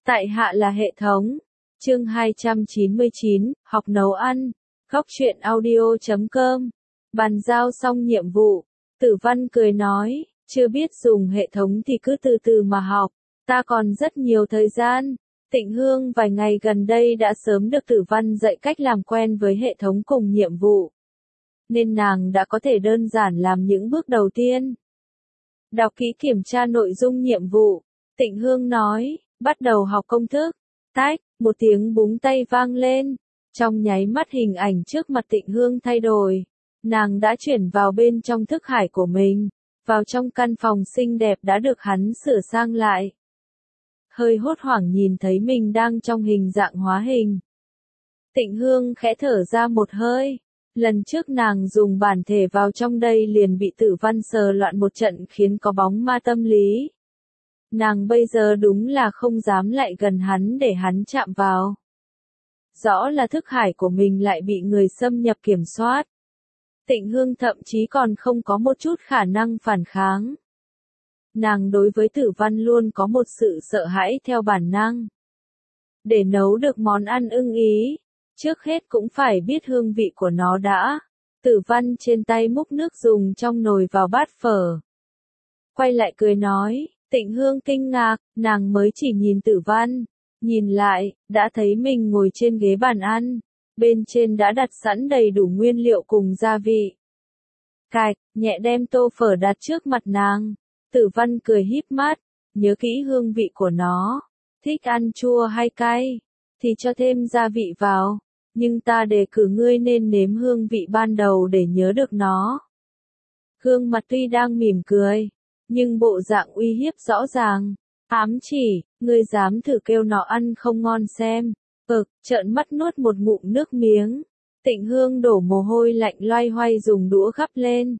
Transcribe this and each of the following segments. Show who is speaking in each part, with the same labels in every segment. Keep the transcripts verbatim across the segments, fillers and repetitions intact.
Speaker 1: Tại hạ là hệ thống. Chương hai trăm chín mươi chín, học nấu ăn. Góc truyện audio chấm com. Bàn giao xong nhiệm vụ, Tử Văn cười nói, chưa biết dùng hệ thống thì cứ từ từ mà học, ta còn rất nhiều thời gian. Tịnh Hương vài ngày gần đây đã sớm được Tử Văn dạy cách làm quen với hệ thống cùng nhiệm vụ, nên nàng đã có thể đơn giản làm những bước đầu tiên. Đọc kỹ kiểm tra nội dung nhiệm vụ, Tịnh Hương nói, bắt đầu học công thức. Tách, một tiếng búng tay vang lên. Trong nháy mắt hình ảnh trước mặt Tịnh Hương thay đổi. Nàng đã chuyển vào bên trong thức hải của mình, vào trong căn phòng xinh đẹp đã được hắn sửa sang lại. Hơi hốt hoảng nhìn thấy mình đang trong hình dạng hóa hình. Tịnh Hương khẽ thở ra một hơi. Lần trước nàng dùng bản thể vào trong đây liền bị Tử Văn sờ loạn một trận khiến có bóng ma tâm lý. Nàng bây giờ đúng là không dám lại gần hắn để hắn chạm vào. Rõ là thức hải của mình lại bị người xâm nhập kiểm soát. Tịnh Hương thậm chí còn không có một chút khả năng phản kháng. Nàng đối với Tử Văn luôn có một sự sợ hãi theo bản năng. Để nấu được món ăn ưng ý, trước hết cũng phải biết hương vị của nó đã. Tử Văn trên tay múc nước dùng trong nồi vào bát phở. Quay lại cười nói, Tịnh Hương kinh ngạc, nàng mới chỉ nhìn Tử Văn. Nhìn lại, đã thấy mình ngồi trên ghế bàn ăn. Bên trên đã đặt sẵn đầy đủ nguyên liệu cùng gia vị. Cạch, nhẹ đem tô phở đặt trước mặt nàng. Tử Văn cười híp mắt, nhớ kỹ hương vị của nó. Thích ăn chua hay cay, thì cho thêm gia vị vào. Nhưng ta đề cử ngươi nên nếm hương vị ban đầu để nhớ được nó. Gương mặt tuy đang mỉm cười, nhưng bộ dạng uy hiếp rõ ràng. Ám chỉ, ngươi dám thử kêu nó ăn không ngon xem. Ực, trợn mắt nuốt một ngụm nước miếng. Tịnh Hương đổ mồ hôi lạnh loay hoay dùng đũa gắp lên.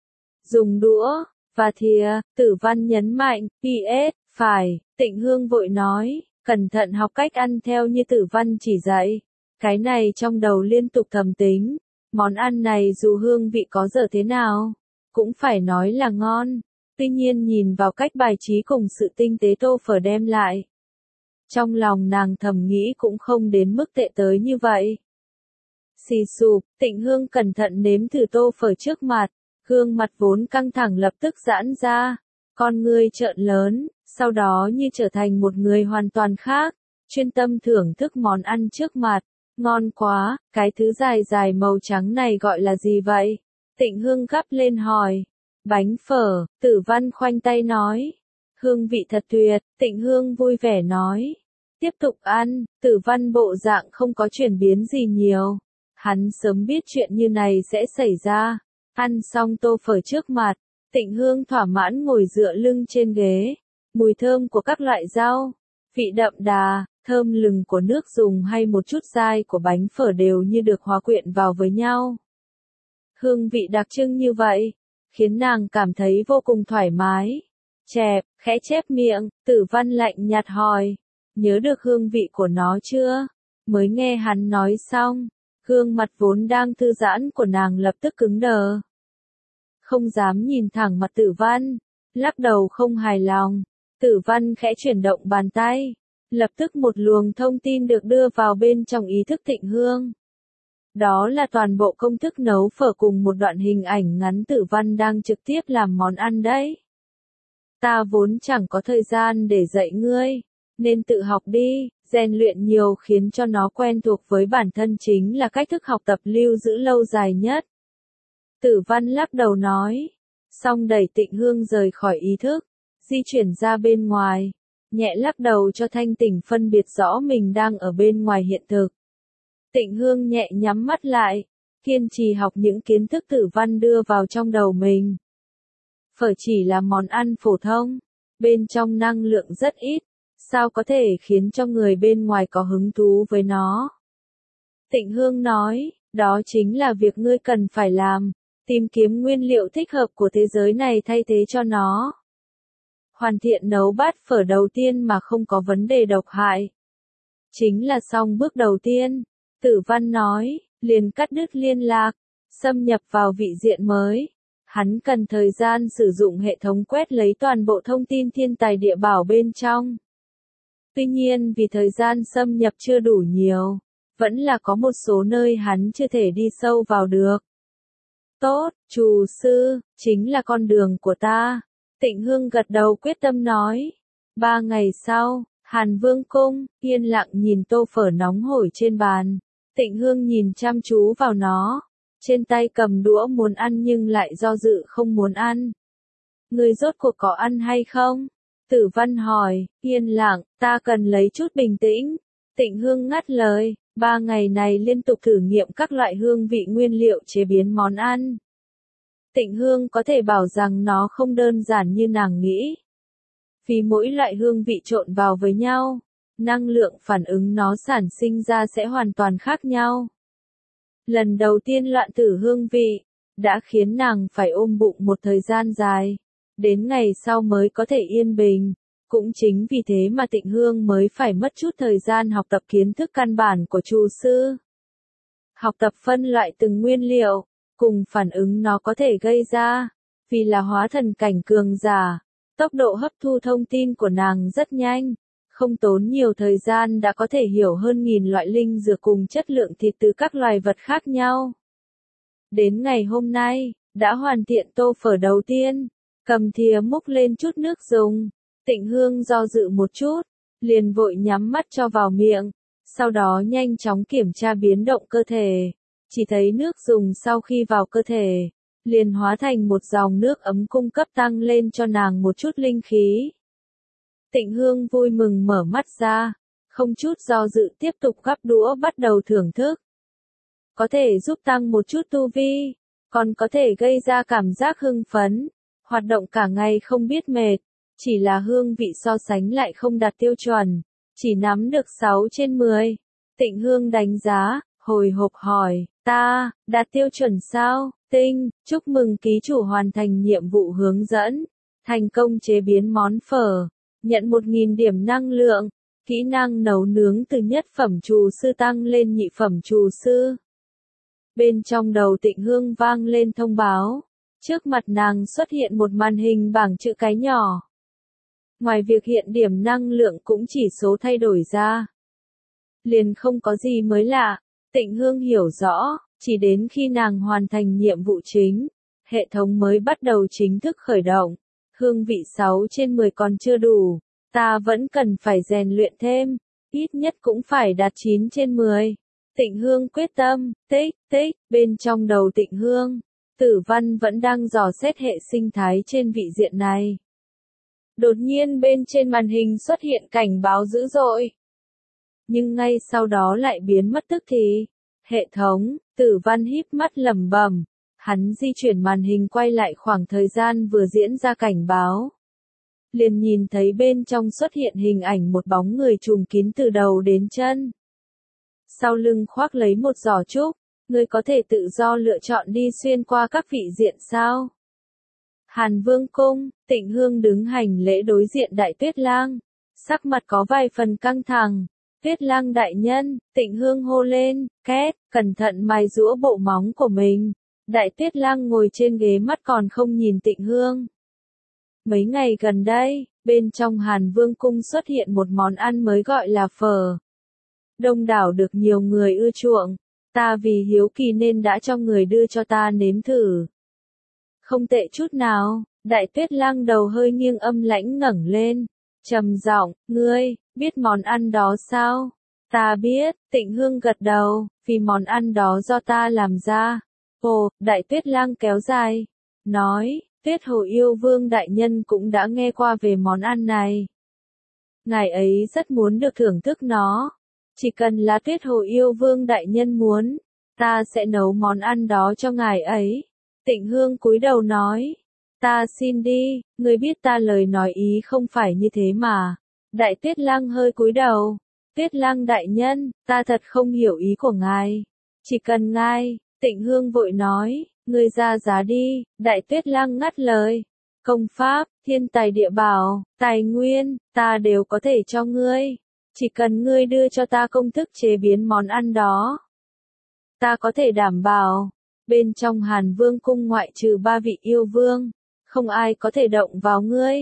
Speaker 1: Dùng đũa, và thìa, Tử Văn nhấn mạnh, pê ét, phải, Tịnh Hương vội nói, cẩn thận học cách ăn theo như Tử Văn chỉ dạy. Cái này trong đầu liên tục thầm tính, món ăn này dù hương vị có dở thế nào, cũng phải nói là ngon. Tuy nhiên nhìn vào cách bài trí cùng sự tinh tế tô phở đem lại, trong lòng nàng thầm nghĩ cũng không đến mức tệ tới như vậy. Xì xụp, Tịnh Hương cẩn thận nếm thử tô phở trước mặt, gương mặt vốn căng thẳng lập tức giãn ra, con ngươi trợn lớn, sau đó như trở thành một người hoàn toàn khác, chuyên tâm thưởng thức món ăn trước mặt. Ngon quá, cái thứ dài dài màu trắng này gọi là gì vậy? Tịnh Hương gắp lên hỏi. Bánh phở, Tử Văn khoanh tay nói. Hương vị thật tuyệt, Tịnh Hương vui vẻ nói. Tiếp tục ăn, Tử Văn bộ dạng không có chuyển biến gì nhiều. Hắn sớm biết chuyện như này sẽ xảy ra. Ăn xong tô phở trước mặt, Tịnh Hương thỏa mãn ngồi dựa lưng trên ghế. Mùi thơm của các loại rau, vị đậm đà, thơm lừng của nước dùng hay một chút dai của bánh phở đều như được hòa quyện vào với nhau. Hương vị đặc trưng như vậy, khiến nàng cảm thấy vô cùng thoải mái. Chẹp, khẽ chép miệng, Tử Văn lạnh nhạt hỏi, nhớ được hương vị của nó chưa? Mới nghe hắn nói xong, gương mặt vốn đang thư giãn của nàng lập tức cứng đờ. Không dám nhìn thẳng mặt Tử Văn, lắc đầu không hài lòng. Tử Văn khẽ chuyển động bàn tay, lập tức một luồng thông tin được đưa vào bên trong ý thức Tịnh Hương. Đó là toàn bộ công thức nấu phở cùng một đoạn hình ảnh ngắn Tử Văn đang trực tiếp làm món ăn đấy. Ta vốn chẳng có thời gian để dạy ngươi, nên tự học đi, rèn luyện nhiều khiến cho nó quen thuộc với bản thân chính là cách thức học tập lưu giữ lâu dài nhất. Tử Văn lắc đầu nói, xong đẩy Tịnh Hương rời khỏi ý thức, di chuyển ra bên ngoài, nhẹ lắc đầu cho thanh tỉnh phân biệt rõ mình đang ở bên ngoài hiện thực. Tịnh Hương nhẹ nhắm mắt lại, kiên trì học những kiến thức Tử Văn đưa vào trong đầu mình. Phở chỉ là món ăn phổ thông, bên trong năng lượng rất ít, sao có thể khiến cho người bên ngoài có hứng thú với nó? Tịnh Hương nói, đó chính là việc ngươi cần phải làm, tìm kiếm nguyên liệu thích hợp của thế giới này thay thế cho nó. Hoàn thiện nấu bát phở đầu tiên mà không có vấn đề độc hại. Chính là xong bước đầu tiên. Tử Văn nói, liền cắt đứt liên lạc, xâm nhập vào vị diện mới. Hắn cần thời gian sử dụng hệ thống quét lấy toàn bộ thông tin thiên tài địa bảo bên trong. Tuy nhiên vì thời gian xâm nhập chưa đủ nhiều, vẫn là có một số nơi hắn chưa thể đi sâu vào được. Tốt, Trù sư, chính là con đường của ta. Tịnh Hương gật đầu quyết tâm nói. Ba ngày sau, Hàn Vương cung, yên lặng nhìn tô phở nóng hổi trên bàn. Tịnh Hương nhìn chăm chú vào nó. Trên tay cầm đũa muốn ăn nhưng lại do dự không muốn ăn. Người rốt cuộc có ăn hay không? Tử Văn hỏi, yên lặng, ta cần lấy chút bình tĩnh. Tịnh Hương ngắt lời, ba ngày này liên tục thử nghiệm các loại hương vị nguyên liệu chế biến món ăn. Tịnh Hương có thể bảo rằng nó không đơn giản như nàng nghĩ. Vì mỗi loại hương vị trộn vào với nhau, năng lượng phản ứng nó sản sinh ra sẽ hoàn toàn khác nhau. Lần đầu tiên loạn thử hương vị, đã khiến nàng phải ôm bụng một thời gian dài. Đến ngày sau mới có thể yên bình. Cũng chính vì thế mà Tịnh Hương mới phải mất chút thời gian học tập kiến thức căn bản của Trù sư. Học tập phân loại từng nguyên liệu, cùng phản ứng nó có thể gây ra. Vì là hóa thần cảnh cường giả, tốc độ hấp thu thông tin của nàng rất nhanh. Không tốn nhiều thời gian đã có thể hiểu hơn nghìn loại linh dược cùng chất lượng thịt từ các loài vật khác nhau. Đến ngày hôm nay, đã hoàn thiện tô phở đầu tiên, cầm thìa múc lên chút nước dùng. Tịnh Hương do dự một chút, liền vội nhắm mắt cho vào miệng, sau đó nhanh chóng kiểm tra biến động cơ thể. Chỉ thấy nước dùng sau khi vào cơ thể, liền hóa thành một dòng nước ấm cung cấp tăng lên cho nàng một chút linh khí. Tịnh Hương vui mừng mở mắt ra, không chút do dự tiếp tục gắp đũa bắt đầu thưởng thức. Có thể giúp tăng một chút tu vi, còn có thể gây ra cảm giác hưng phấn, hoạt động cả ngày không biết mệt. Chỉ là hương vị so sánh lại không đạt tiêu chuẩn, chỉ nắm được sáu trên mười. Tịnh Hương đánh giá, hồi hộp hỏi, ta, đạt tiêu chuẩn sao? Tinh, chúc mừng ký chủ hoàn thành nhiệm vụ hướng dẫn, thành công chế biến món phở, nhận một nghìn điểm năng lượng, kỹ năng nấu nướng từ nhất phẩm trù sư tăng lên nhị phẩm trù sư. Bên trong đầu Tịnh Hương vang lên thông báo, trước mặt nàng xuất hiện một màn hình bảng chữ cái nhỏ. Ngoài việc hiện điểm năng lượng cũng chỉ số thay đổi ra. Liền không có gì mới lạ, Tịnh Hương hiểu rõ, chỉ đến khi nàng hoàn thành nhiệm vụ chính, hệ thống mới bắt đầu chính thức khởi động. Hương vị sáu trên mười còn chưa đủ, ta vẫn cần phải rèn luyện thêm, ít nhất cũng phải đạt chín trên mười. Tịnh Hương quyết tâm, tích, tích, bên trong đầu Tịnh Hương, Tử Văn vẫn đang dò xét hệ sinh thái trên vị diện này. Đột nhiên bên trên màn hình xuất hiện cảnh báo dữ dội. Nhưng ngay sau đó lại biến mất tức thì. Hệ thống, Tử Văn híp mắt lẩm bẩm, hắn di chuyển màn hình quay lại khoảng thời gian vừa diễn ra cảnh báo. Liền nhìn thấy bên trong xuất hiện hình ảnh một bóng người trùm kín từ đầu đến chân. Sau lưng khoác lấy một giỏ trúc, người có thể tự do lựa chọn đi xuyên qua các vị diện sao? Hàn Vương cung, Tịnh Hương đứng hành lễ đối diện Đại Tuyết Lang, sắc mặt có vài phần căng thẳng. Tuyết Lang đại nhân, Tịnh Hương hô lên, két, cẩn thận mài giũa bộ móng của mình. Đại Tuyết Lang ngồi trên ghế mắt còn không nhìn Tịnh Hương. Mấy ngày gần đây, bên trong Hàn Vương cung xuất hiện một món ăn mới gọi là phở. Đông đảo được nhiều người ưa chuộng, ta vì hiếu kỳ nên đã cho người đưa cho ta nếm thử. Không tệ chút nào, Đại Tuyết Lang đầu hơi nghiêng âm lãnh ngẩng lên, trầm giọng, ngươi, biết món ăn đó sao? Ta biết, Tịnh Hương gật đầu, vì món ăn đó do ta làm ra. Ồ, Đại Tuyết Lang kéo dài, nói, Tuyết Hồ Yêu Vương đại nhân cũng đã nghe qua về món ăn này. Ngài ấy rất muốn được thưởng thức nó. Chỉ cần là Tuyết Hồ Yêu Vương đại nhân muốn, ta sẽ nấu món ăn đó cho ngài ấy. Tịnh Hương cúi đầu nói, ta xin đi, ngươi biết ta lời nói ý không phải như thế mà. Đại Tuyết Lang hơi cúi đầu, Tuyết Lang đại nhân, ta thật không hiểu ý của ngài. Chỉ cần ngài, Tịnh Hương vội nói, ngươi ra giá đi. Đại Tuyết Lang ngắt lời, công pháp, thiên tài địa bảo, tài nguyên, ta đều có thể cho ngươi. Chỉ cần ngươi đưa cho ta công thức chế biến món ăn đó. Ta có thể đảm bảo, bên trong Hàn Vương cung ngoại trừ ba vị yêu vương, không ai có thể động vào ngươi.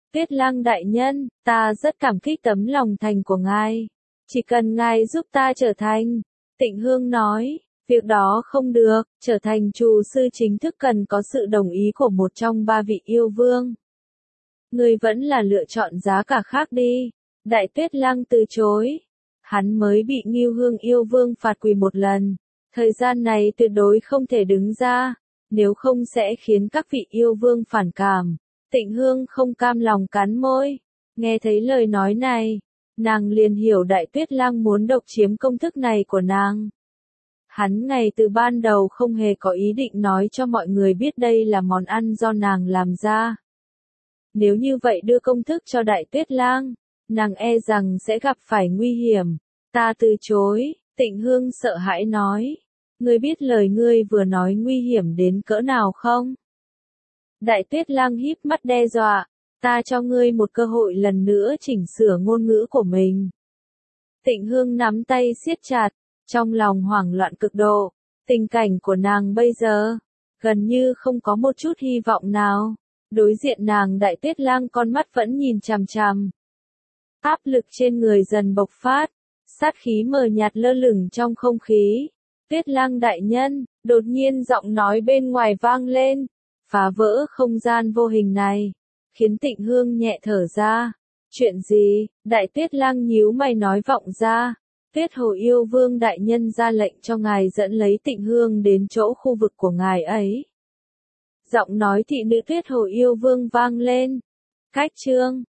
Speaker 1: Tuyết Lang đại nhân, ta rất cảm kích tấm lòng thành của ngài. Chỉ cần ngài giúp ta trở thành. Tịnh Hương nói, việc đó không được, trở thành trù sư chính thức cần có sự đồng ý của một trong ba vị yêu vương. Ngươi vẫn là lựa chọn giá cả khác đi. Đại Tuyết Lang từ chối. Hắn mới bị Ngưu Hương yêu vương phạt quỳ một lần. Thời gian này tuyệt đối không thể đứng ra, nếu không sẽ khiến các vị yêu vương phản cảm. Tịnh Hương không cam lòng cắn môi. Nghe thấy lời nói này, nàng liền hiểu Đại Tuyết Lang muốn độc chiếm công thức này của nàng. Hắn ngày từ ban đầu không hề có ý định nói cho mọi người biết đây là món ăn do nàng làm ra. Nếu như vậy đưa công thức cho Đại Tuyết Lang, nàng e rằng sẽ gặp phải nguy hiểm. Ta từ chối, Tịnh Hương sợ hãi nói. Ngươi biết lời ngươi vừa nói nguy hiểm đến cỡ nào không? Đại Tuyết Lang híp mắt đe dọa. Ta cho ngươi một cơ hội lần nữa chỉnh sửa ngôn ngữ của mình. Tịnh Hương nắm tay siết chặt, trong lòng hoảng loạn cực độ. Tình cảnh của nàng bây giờ, gần như không có một chút hy vọng nào. Đối diện nàng Đại Tuyết Lang con mắt vẫn nhìn chằm chằm. Áp lực trên người dần bộc phát, sát khí mờ nhạt lơ lửng trong không khí. Tuyết Lang đại nhân, đột nhiên giọng nói bên ngoài vang lên, phá vỡ không gian vô hình này, khiến Tịnh Hương nhẹ thở ra. Chuyện gì? Đại Tuyết Lang nhíu mày nói vọng ra. Tuyết Hồ yêu vương đại nhân ra lệnh cho ngài dẫn lấy Tịnh Hương đến chỗ khu vực của ngài ấy. Giọng nói thị nữ Tuyết Hồ yêu vương vang lên. Cách chương